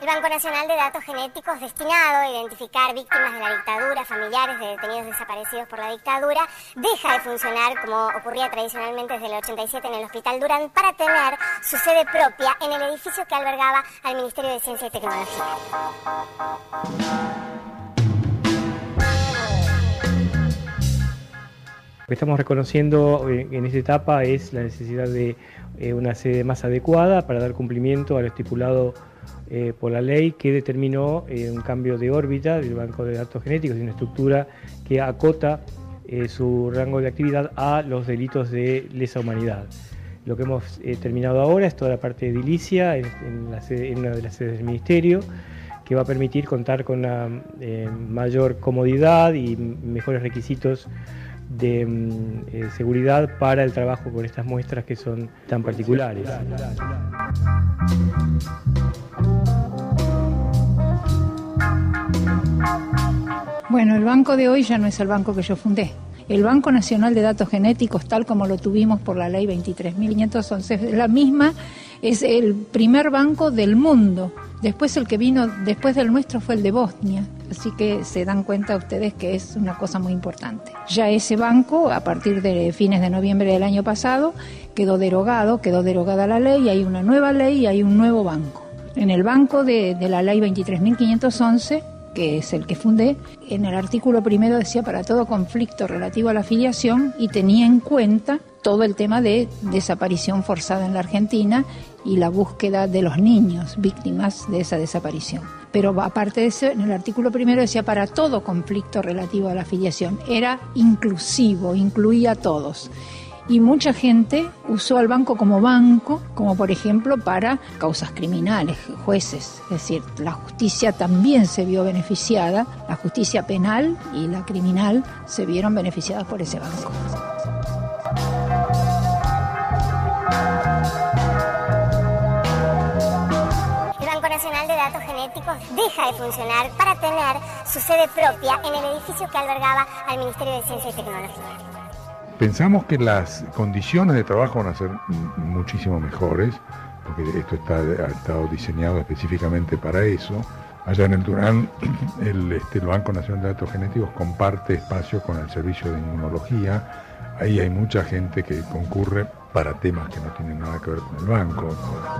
El Banco Nacional de Datos Genéticos, destinado a identificar víctimas de la dictadura, familiares de detenidos desaparecidos por la dictadura, deja de funcionar como ocurría tradicionalmente desde el 87 en el Hospital Durán para tener su sede propia en el edificio que albergaba al Ministerio de Ciencia y Tecnología. Lo que estamos reconociendo en esta etapa es la necesidad de una sede más adecuada para dar cumplimiento a lo estipulado por la ley que determinó un cambio de órbita del Banco de Datos Genéticos y una estructura que acota su rango de actividad a los delitos de lesa humanidad. Lo que hemos terminado ahora es toda la parte edilicia en una de las sedes del Ministerio, que va a permitir contar con una mayor comodidad y mejores requisitos de seguridad para el trabajo con estas muestras que son tan particulares. Bueno, el banco de hoy ya no es el banco que yo fundé. El Banco Nacional de Datos Genéticos, tal como lo tuvimos por la ley 23.511, la misma, es el primer banco del mundo. Después el que vino después del nuestro fue el de Bosnia, así que se dan cuenta ustedes que es una cosa muy importante. Ya ese banco, a partir de fines de noviembre del año pasado, quedó derogada la ley, hay una nueva ley y hay un nuevo banco. En el banco de la ley 23.511, que es el que fundé, en el artículo primero decía para todo conflicto relativo a la filiación y tenía en cuenta todo el tema de desaparición forzada en la Argentina y la búsqueda de los niños víctimas de esa desaparición. Pero aparte de eso, en el artículo primero decía para todo conflicto relativo a la filiación. Era inclusivo, incluía a todos. Y mucha gente usó al banco, como por ejemplo para causas criminales, jueces. Es decir, la justicia también se vio beneficiada, la justicia penal y la criminal se vieron beneficiadas por ese banco. El Banco Nacional de Datos Genéticos deja de funcionar para tener su sede propia en el edificio que albergaba al Ministerio de Ciencia y Tecnología. Pensamos que las condiciones de trabajo van a ser muchísimo mejores, porque esto ha estado diseñado específicamente para eso. Allá en el Durán, el Banco Nacional de Datos Genéticos comparte espacio con el Servicio de Inmunología. Ahí hay mucha gente que concurre para temas que no tienen nada que ver con el banco.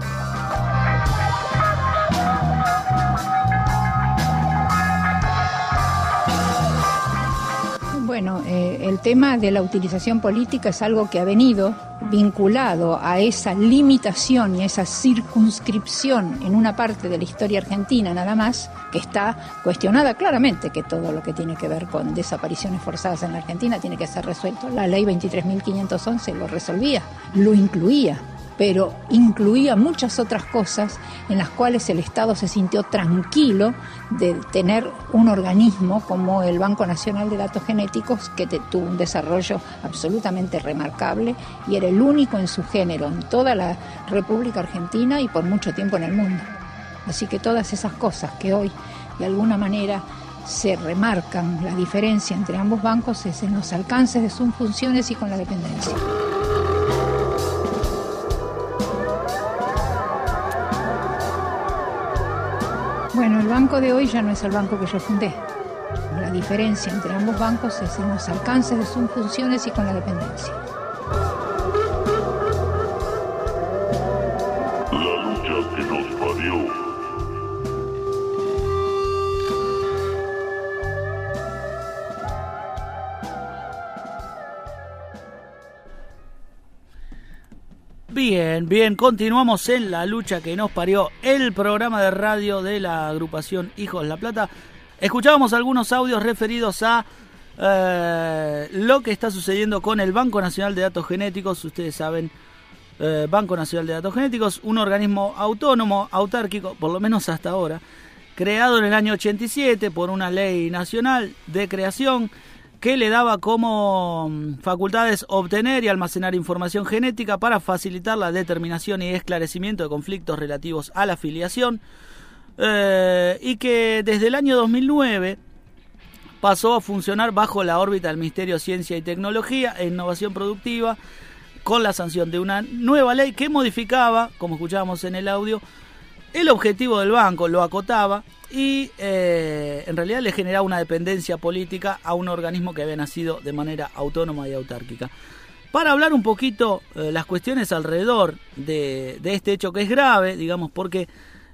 Bueno, el tema de la utilización política es algo que ha venido vinculado a esa limitación y a esa circunscripción en una parte de la historia argentina nada más, que está cuestionada claramente, que todo lo que tiene que ver con desapariciones forzadas en la Argentina tiene que ser resuelto. La ley 23.511 lo resolvía, lo incluía, pero incluía muchas otras cosas en las cuales el Estado se sintió tranquilo de tener un organismo como el Banco Nacional de Datos Genéticos, que tuvo un desarrollo absolutamente remarcable y era el único en su género en toda la República Argentina y por mucho tiempo en el mundo. Así que todas esas cosas que hoy de alguna manera se remarcan, la diferencia entre ambos bancos es en los alcances de sus funciones y con la dependencia. Bueno, el banco de hoy ya no es el banco que yo fundé. La diferencia entre ambos bancos es en los alcances de sus funciones y con la dependencia. La lucha que nos parió. Bien, continuamos en La Lucha que nos parió, el programa de radio de la agrupación Hijos La Plata. Escuchábamos algunos audios referidos a lo que está sucediendo con el Banco Nacional de Datos Genéticos. Ustedes saben, Banco Nacional de Datos Genéticos, un organismo autónomo, autárquico, por lo menos hasta ahora, creado en el año 87 por una ley nacional de creación que le daba como facultades obtener y almacenar información genética para facilitar la determinación y esclarecimiento de conflictos relativos a la filiación, y que desde el año 2009 pasó a funcionar bajo la órbita del Ministerio de Ciencia y Tecnología e Innovación Productiva, con la sanción de una nueva ley que modificaba, como escuchábamos en el audio, el objetivo del banco, lo acotaba y en realidad le generaba una dependencia política a un organismo que había nacido de manera autónoma y autárquica. Para hablar un poquito las cuestiones alrededor de este hecho que es grave, digamos, porque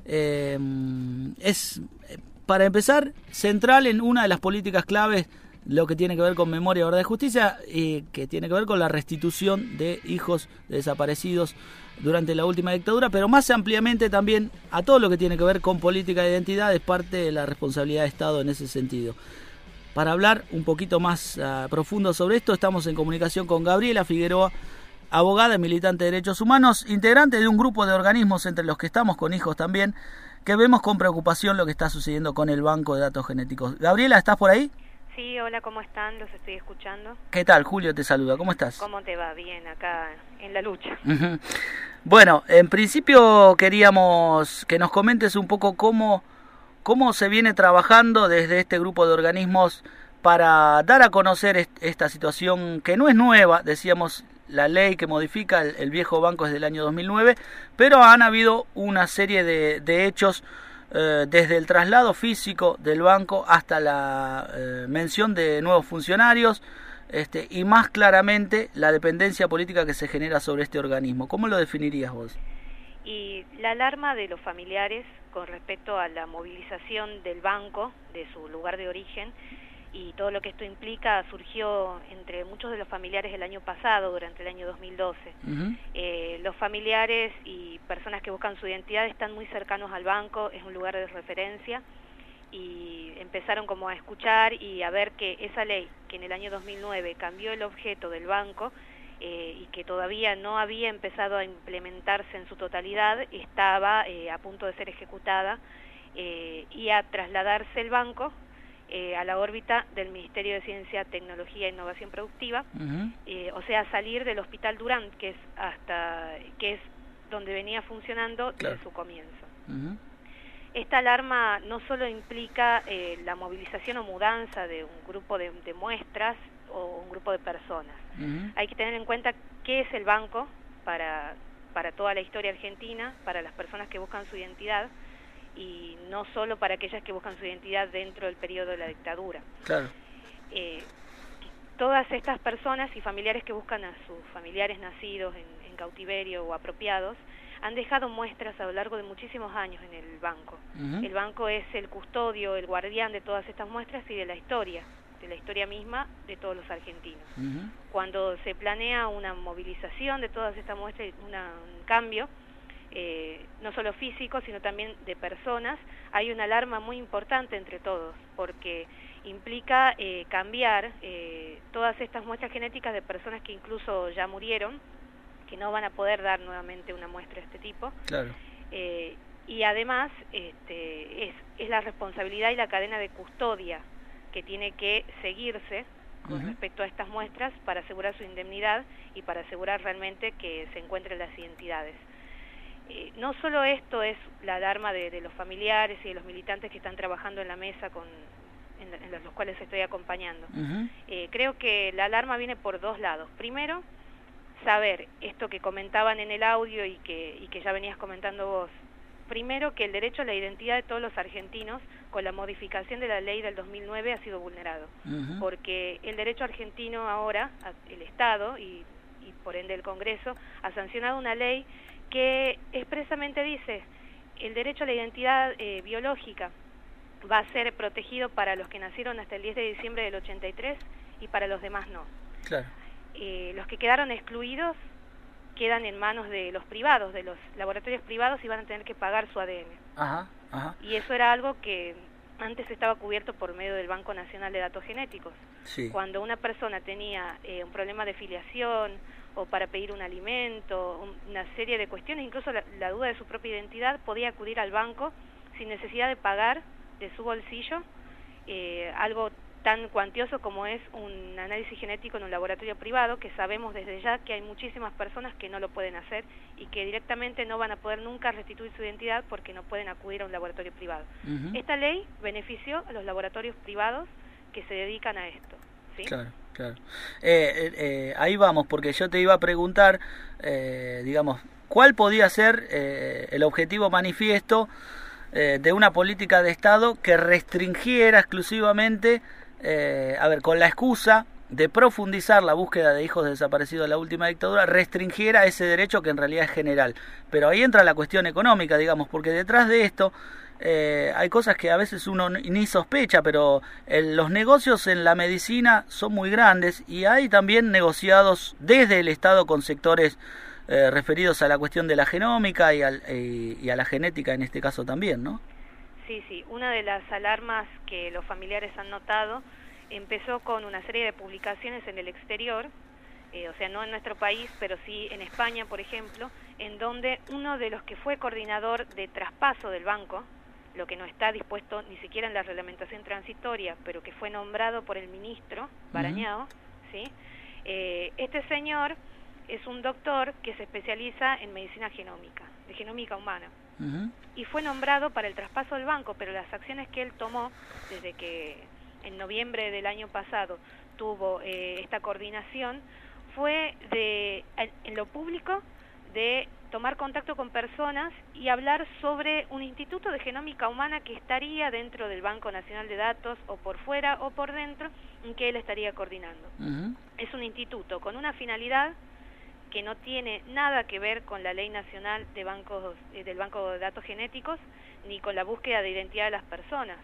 es, para empezar, central en una de las políticas claves, lo que tiene que ver con memoria, verdad y justicia, y que tiene que ver con la restitución de hijos de desaparecidos durante la última dictadura, pero más ampliamente también a todo lo que tiene que ver con política de identidad, es parte de la responsabilidad de Estado en ese sentido. Para hablar un poquito más profundo sobre esto, estamos en comunicación con Gabriela Figueroa, abogada y militante de derechos humanos, integrante de un grupo de organismos entre los que estamos con hijos también, que vemos con preocupación lo que está sucediendo con el Banco de Datos Genéticos. Gabriela, ¿estás por ahí? Sí, hola, ¿cómo están? Los estoy escuchando. ¿Qué tal? Julio te saluda, ¿cómo estás? ¿Cómo te va? Bien, acá en la lucha. Bueno, en principio queríamos que nos comentes un poco cómo se viene trabajando desde este grupo de organismos para dar a conocer esta situación que no es nueva. Decíamos, la ley que modifica el viejo banco es del año 2009, pero han habido una serie de hechos desde el traslado físico del banco hasta la mención de nuevos funcionarios y más claramente la dependencia política que se genera sobre este organismo. ¿Cómo lo definirías vos? Y la alarma de los familiares con respecto a la movilización del banco de su lugar de origen y todo lo que esto implica surgió entre muchos de los familiares el año pasado, durante el año 2012. Los familiares y personas que buscan su identidad están muy cercanos al banco, es un lugar de referencia, y empezaron como a escuchar y a ver que esa ley, que en el año 2009 cambió el objeto del banco, y que todavía no había empezado a implementarse en su totalidad, estaba a punto de ser ejecutada y a trasladarse el banco a la órbita del Ministerio de Ciencia, Tecnología e Innovación Productiva, o sea, salir del Hospital Durán, que es donde venía funcionando desde su comienzo. Esta alarma no solo implica la movilización o mudanza de un grupo de muestras o un grupo de personas. Hay que tener en cuenta qué es el banco para toda la historia argentina, para las personas que buscan su identidad, y no solo para aquellas que buscan su identidad dentro del periodo de la dictadura. Claro. Todas estas personas y familiares que buscan a sus familiares nacidos en cautiverio o apropiados han dejado muestras a lo largo de muchísimos años en el banco. El banco es el custodio, el guardián de todas estas muestras y de la historia misma de todos los argentinos. Cuando se planea una movilización de todas estas muestras, un cambio, no solo físico, sino también de personas, hay una alarma muy importante entre todos, porque implica cambiar todas estas muestras genéticas de personas que incluso ya murieron, que no van a poder dar nuevamente una muestra de este tipo. Claro. Y además es la responsabilidad y la cadena de custodia que tiene que seguirse con respecto a estas muestras para asegurar su indemnidad y para asegurar realmente que se encuentren las identidades. No solo esto es la alarma de los familiares y de los militantes que están trabajando en la mesa en los cuales estoy acompañando. Creo que la alarma viene por dos lados. Primero, saber esto que comentaban en el audio y que ya venías comentando vos. Primero, que el derecho a la identidad de todos los argentinos con la modificación de la ley del 2009 ha sido vulnerado, porque el derecho argentino ahora, el Estado y por ende el Congreso, ha sancionado una ley que expresamente dice el derecho a la identidad biológica va a ser protegido para los que nacieron hasta el 10 de diciembre del 83 y para los demás no. Claro. Los que quedaron excluidos quedan en manos de los privados, de los laboratorios privados, y van a tener que pagar su ADN. Y eso era algo que antes estaba cubierto por medio del Banco Nacional de Datos Genéticos. Cuando una persona tenía un problema de filiación o para pedir un alimento, una serie de cuestiones, incluso la duda de su propia identidad, podía acudir al banco sin necesidad de pagar de su bolsillo algo tan cuantioso como es un análisis genético en un laboratorio privado, que sabemos desde ya que hay muchísimas personas que no lo pueden hacer y que directamente no van a poder nunca restituir su identidad porque no pueden acudir a un laboratorio privado. Esta ley benefició a los laboratorios privados que se dedican a esto, ¿sí? Claro. Claro. Ahí vamos, porque yo te iba a preguntar, digamos, ¿cuál podía ser el objetivo manifiesto de una política de Estado que restringiera exclusivamente, con la excusa de profundizar la búsqueda de hijos desaparecidos de la última dictadura, restringiera ese derecho que en realidad es general? Pero ahí entra la cuestión económica, digamos, porque detrás de esto hay cosas que a veces uno ni sospecha, pero los negocios en la medicina son muy grandes y hay también negociados desde el Estado con sectores referidos a la cuestión de la genómica y a la genética en este caso también, ¿no? Sí, una de las alarmas que los familiares han notado empezó con una serie de publicaciones en el exterior, o sea, no en nuestro país, pero sí en España, por ejemplo, en donde uno de los que fue coordinador de traspaso del banco, lo que no está dispuesto ni siquiera en la reglamentación transitoria, pero que fue nombrado por el ministro Barañao, ¿sí? Este señor es un doctor que se especializa en medicina genómica, de genómica humana, y fue nombrado para el traspaso del banco, pero las acciones que él tomó desde que en noviembre del año pasado tuvo esta coordinación fue en lo público de tomar contacto con personas y hablar sobre un instituto de genómica humana que estaría dentro del Banco Nacional de Datos, o por fuera o por dentro, en que él estaría coordinando. Es un instituto con una finalidad que no tiene nada que ver con la Ley Nacional de Bancos, del Banco de Datos Genéticos, ni con la búsqueda de identidad de las personas.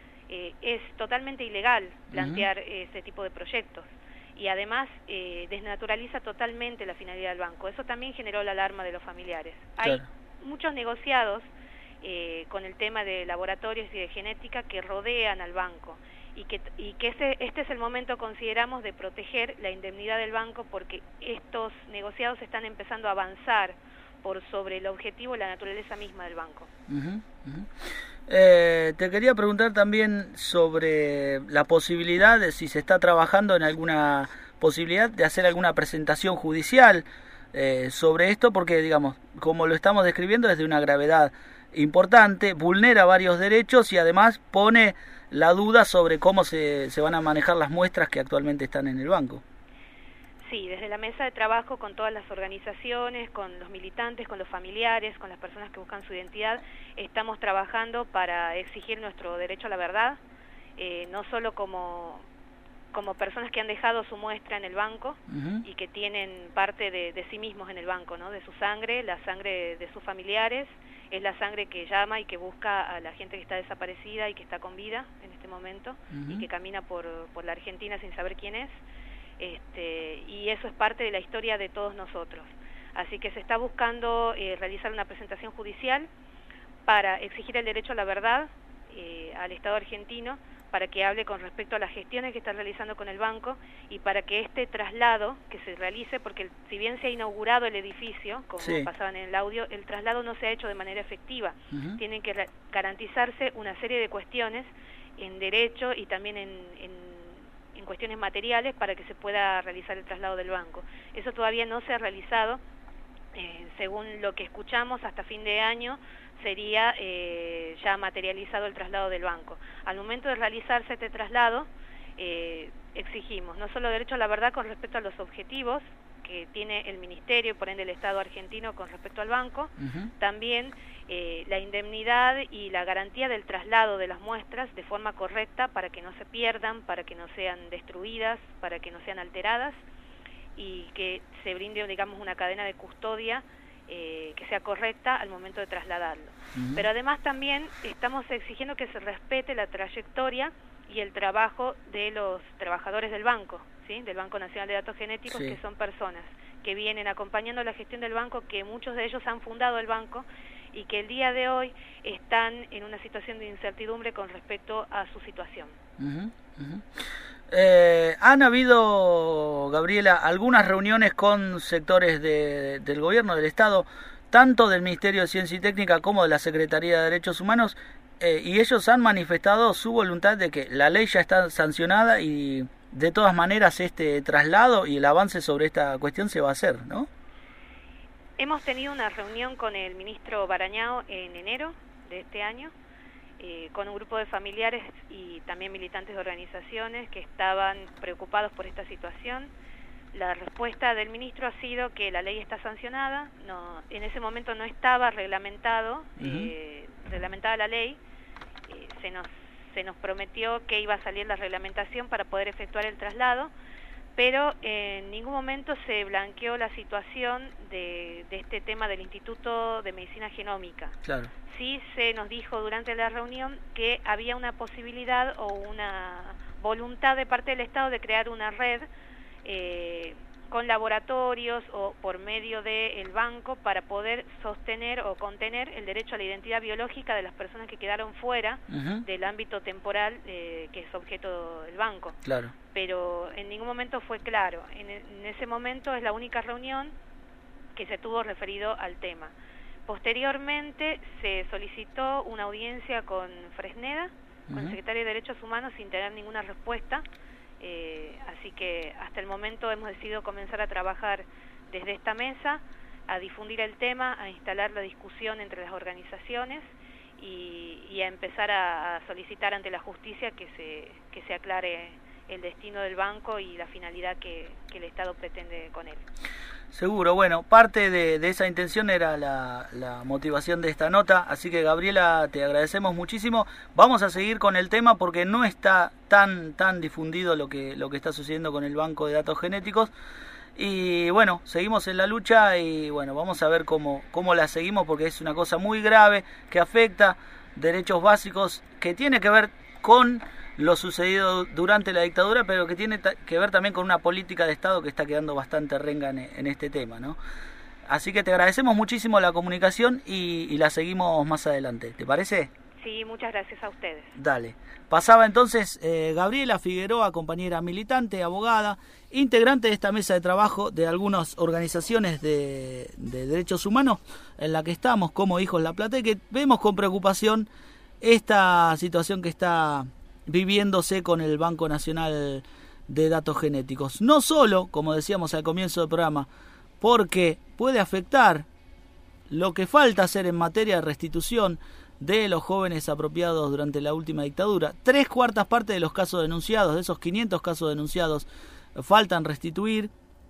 Es totalmente ilegal plantear ese tipo de proyectos y además desnaturaliza totalmente la finalidad del banco. Eso también generó la alarma de los familiares. Hay muchos negociados con el tema de laboratorios y de genética que rodean al banco y que este es el momento, consideramos, de proteger la indemnidad del banco, porque estos negociados están empezando a avanzar por sobre el objetivo y la naturaleza misma del banco. Te quería preguntar también sobre la posibilidad de si se está trabajando en alguna posibilidad de hacer alguna presentación judicial sobre esto, porque, digamos, como lo estamos describiendo, es de una gravedad importante, vulnera varios derechos y además pone la duda sobre cómo se van a manejar las muestras que actualmente están en el banco. Sí, desde la mesa de trabajo con todas las organizaciones, con los militantes, con los familiares, con las personas que buscan su identidad, estamos trabajando para exigir nuestro derecho a la verdad, no solo como personas que han dejado su muestra en el banco y que tienen parte de sí mismos en el banco, ¿no? De su sangre, la sangre de sus familiares, es la sangre que llama y que busca a la gente que está desaparecida y que está con vida en este momento y que camina por la Argentina sin saber quién es. Y eso es parte de la historia de todos nosotros. Así que se está buscando realizar una presentación judicial para exigir el derecho a la verdad al Estado argentino, para que hable con respecto a las gestiones que está realizando con el banco y para que este traslado que se realice, porque si bien se ha inaugurado el edificio, como pasaban en el audio, el traslado no se ha hecho de manera efectiva. Tienen que garantizarse una serie de cuestiones en derecho y también en cuestiones materiales para que se pueda realizar el traslado del banco. Eso todavía no se ha realizado. Según lo que escuchamos, hasta fin de año sería ya materializado el traslado del banco. Al momento de realizarse este traslado, exigimos no solo derecho a la verdad con respecto a los objetivos que tiene el Ministerio y por ende el Estado argentino con respecto al banco, también la indemnidad y la garantía del traslado de las muestras de forma correcta para que no se pierdan, para que no sean destruidas, para que no sean alteradas y que se brinde, digamos, una cadena de custodia que sea correcta al momento de trasladarlo. Pero además también estamos exigiendo que se respete la trayectoria y el trabajo de los trabajadores del banco, ¿sí? Del Banco Nacional de Datos Genéticos, que son personas que vienen acompañando la gestión del banco, que muchos de ellos han fundado el banco y que el día de hoy están en una situación de incertidumbre con respecto a su situación. ¿Han habido, Gabriela, algunas reuniones con sectores del gobierno, del Estado, tanto del Ministerio de Ciencia y Técnica como de la Secretaría de Derechos Humanos, y ellos han manifestado su voluntad de que la ley ya está sancionada y de todas maneras este traslado y el avance sobre esta cuestión se va a hacer, ¿no? Hemos tenido una reunión con el ministro Barañao en enero de este año, con un grupo de familiares y también militantes de organizaciones que estaban preocupados por esta situación, la respuesta del ministro ha sido que la ley está sancionada, no, en ese momento no estaba reglamentado, reglamentada la ley, se nos prometió que iba a salir la reglamentación para poder efectuar el traslado, pero en ningún momento se blanqueó la situación de este tema del Instituto de Medicina Genómica. Claro. Sí se nos dijo durante la reunión que había una posibilidad o una voluntad de parte del Estado de crear una red con laboratorios o por medio del banco para poder sostener o contener el derecho a la identidad biológica de las personas que quedaron fuera del ámbito temporal que es objeto del banco. Claro. Pero en ningún momento fue claro. En ese momento es la única reunión que se tuvo referido al tema. Posteriormente se solicitó una audiencia con Fresneda, con el secretario de Derechos Humanos, sin tener ninguna respuesta. Así que hasta el momento hemos decidido comenzar a trabajar desde esta mesa, a difundir el tema, a instalar la discusión entre las organizaciones y a empezar a solicitar ante la justicia que se aclare el destino del banco y la finalidad que el Estado pretende con él. Seguro, bueno, parte de esa intención era la motivación de esta nota, así que Gabriela, te agradecemos muchísimo. Vamos a seguir con el tema porque no está tan difundido lo que está sucediendo con el banco de datos genéticos. Y bueno, seguimos en la lucha y bueno, vamos a ver cómo la seguimos, porque es una cosa muy grave que afecta derechos básicos, que tiene que ver con lo sucedido durante la dictadura, pero que tiene que ver también con una política de Estado que está quedando bastante renga en este tema, ¿no? Así que te agradecemos muchísimo la comunicación y la seguimos más adelante. ¿Te parece? Sí, muchas gracias a ustedes. Dale. Pasaba entonces Gabriela Figueroa, compañera militante, abogada, integrante de esta mesa de trabajo de algunas organizaciones de derechos humanos en la que estamos como Hijos La Plata, y que vemos con preocupación esta situación que está viviéndose con el Banco Nacional de Datos Genéticos. No solo, como decíamos al comienzo del programa, porque puede afectar lo que falta hacer en materia de restitución de los jóvenes apropiados durante la última dictadura. 3/4 partes de los casos denunciados, de esos 500 casos denunciados, faltan restituir,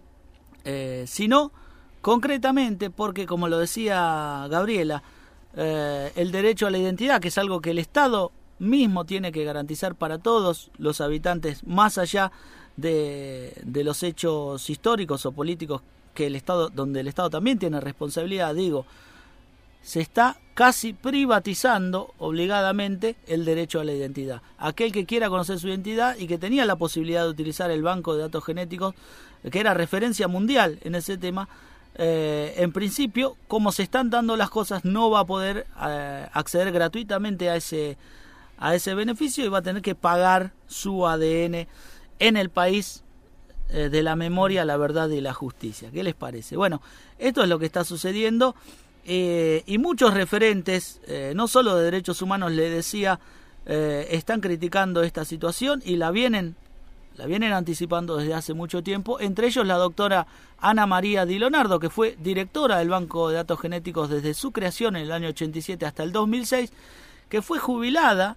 sino concretamente porque, como lo decía Gabriela, el derecho a la identidad, que es algo que el Estado mismo tiene que garantizar para todos los habitantes, más allá de los hechos históricos o políticos que el Estado, donde el Estado también tiene responsabilidad, se está casi privatizando obligadamente el derecho a la identidad. Aquel que quiera conocer su identidad y que tenía la posibilidad de utilizar el banco de datos genéticos, que era referencia mundial en ese tema, en principio, como se están dando las cosas, no va a poder acceder gratuitamente a ese beneficio y va a tener que pagar su ADN en el país de la memoria, la verdad y la justicia. ¿Qué les parece? Bueno, esto es lo que está sucediendo y muchos referentes, no solo de derechos humanos, le decía, están criticando esta situación y la vienen anticipando desde hace mucho tiempo, entre ellos la doctora Ana María Di Leonardo, que fue directora del Banco de Datos Genéticos desde su creación en el año 87 hasta el 2006, que fue jubilada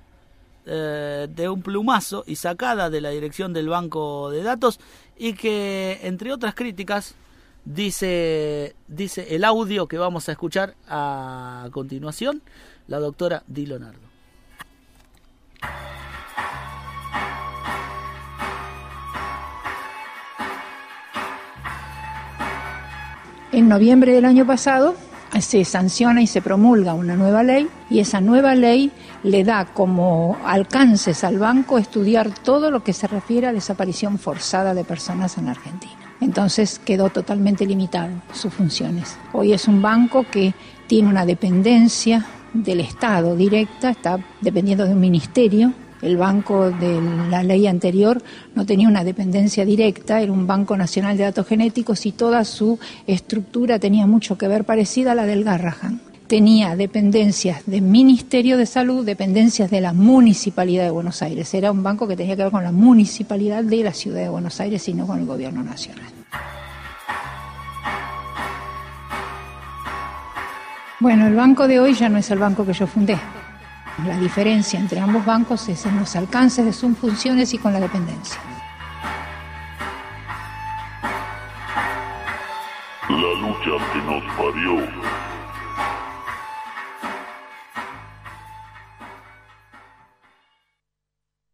de un plumazo y sacada de la dirección del Banco de Datos, y que, entre otras críticas, dice el audio que vamos a escuchar a continuación, la doctora Di Leonardo. En noviembre del año pasado se sanciona y se promulga una nueva ley, y esa nueva ley le da como alcances al banco estudiar todo lo que se refiere a desaparición forzada de personas en Argentina. Entonces quedó totalmente limitado sus funciones. Hoy es un banco que tiene una dependencia del Estado directa, está dependiendo de un ministerio. El banco de la ley anterior no tenía una dependencia directa, era un Banco Nacional de Datos Genéticos y toda su estructura tenía mucho que ver, parecida a la del Garrahan. Tenía dependencias del Ministerio de Salud, dependencias de la Municipalidad de Buenos Aires. Era un banco que tenía que ver con la municipalidad de la Ciudad de Buenos Aires y no con el gobierno nacional. Bueno, el banco de hoy ya no es el banco que yo fundé. La diferencia entre ambos bancos es en los alcances de sus funciones y con la dependencia. lucha que nos parió.